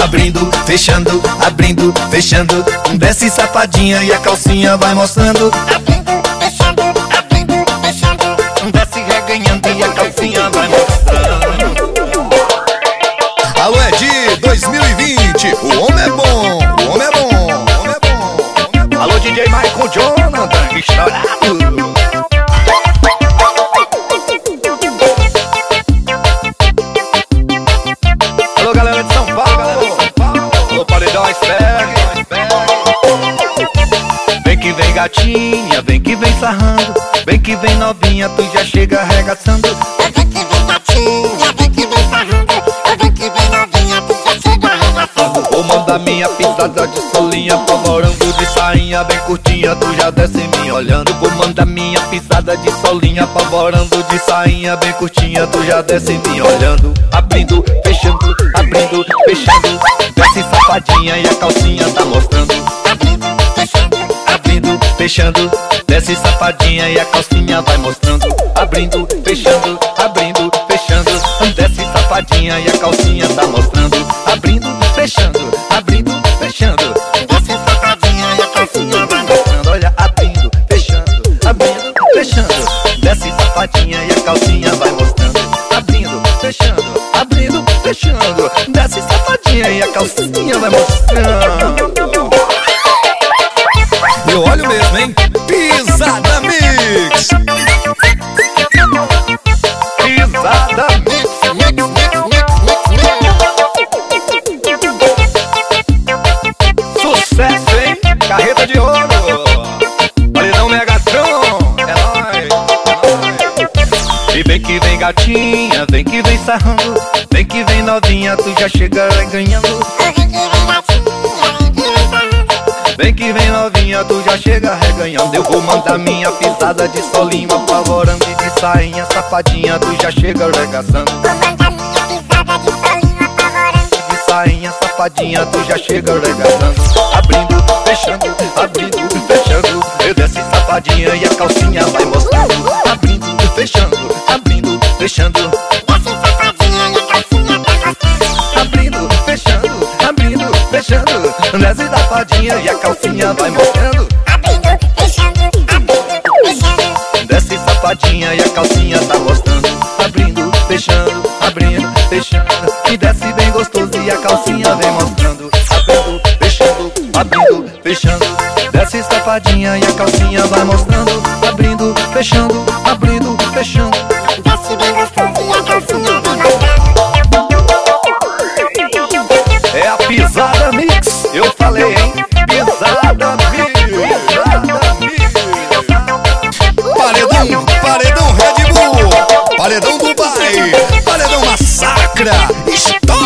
abrindo, fechando, abrindo, fechando. Desce safadinha e a calcinha vai mostrando. Abrindo, fechando, abrindo, fechando. Desce reganhando e a calcinha vai mostrando. Alô, é de 2020, o homem é bom, o homem é bom, o homem é bom. Alô, DJ Michael Jonathan, estourado. Alô, galera de São Paulo, alô, paredão iceberg. Vem que vem gatinha, vem que vem sarrando. Vem que vem novinha, tu já chega arregaçando. Vem que vem gatinha, vem que vem sarrando. Vem que vem novinha, tu já chega arregaçando. Vou mandar minha pisada de solinha, apavorando de sainha bem curtinha, tu já desce me olhando. Vou mandar minha pisada de solinha, apavorando de sainha bem curtinha, tu já desce me olhando. Abrindo, fechando, abrindo, fechando. Desce safadinha e a calcinha tá mostrando. Abrindo, fechando, Abrindo, fechando. Desce safadinha e a calcinha vai mostrando. Abrindo, fechando, abrindo, fechando. Desce safadinha e a calcinha tá mostrando. Abrindo, fechando, abrindo, fechando. desce safadinha e a calcinha vai mostrando. Olha, abrindo, fechando, abrindo, fechando. Desce safadinha e a calcinha vai mostrando. Abrindo, fechando, abrindo, fechando. Desce safadinha e a calcinha vai mostrando. Eu olho mesmo, hein? Pisada Mix. Pisada Mix. Sucesso, hein? Carreta de ouro. Paredão Megatron. É nóis. E vem que vem gatinha, vem que vem sarrando. Vem que vem novinha, tu já chega ganhando. Vem que vem novinha, tu já chega reganhando. Eu vou mandar minha pisada de solinho, apavorando e de sainha safadinha, tu já chega arregaçando. Vou mandar minha pisada de solinho, apavorando. De sainha safadinha, tu já chega arregaçando. Abrindo, fechando, abrindo, fechando. Eu desce safadinha e a calcinha vai mostrando. Abrindo, fechando, abrindo, fechando. Desce safadinha e a calcinha vai mostrando. Abrindo, fechando, abrindo, fechando. Desce safadinha e a calcinha vai mostrando. Abrindo, fechando, abrindo, fechando. Desce safadinha e a calcinha tá mostrando. Abrindo, fechando, abrindo, fechando. E desce bem gostoso e a calcinha vem mostrando. Abrindo, fechando, abrindo, fechando. Desce safadinha e a calcinha vai mostrando. Abrindo, fechando, abrindo, fechando. Desce bem gostoso e a calcinha vai mostrando. É a Pisada Mix, eu falei, hein? Pisada Mix, Pisada Mix. Paredão, paredão Red Bull, paredão Dubai, paredão Massacra, estoura.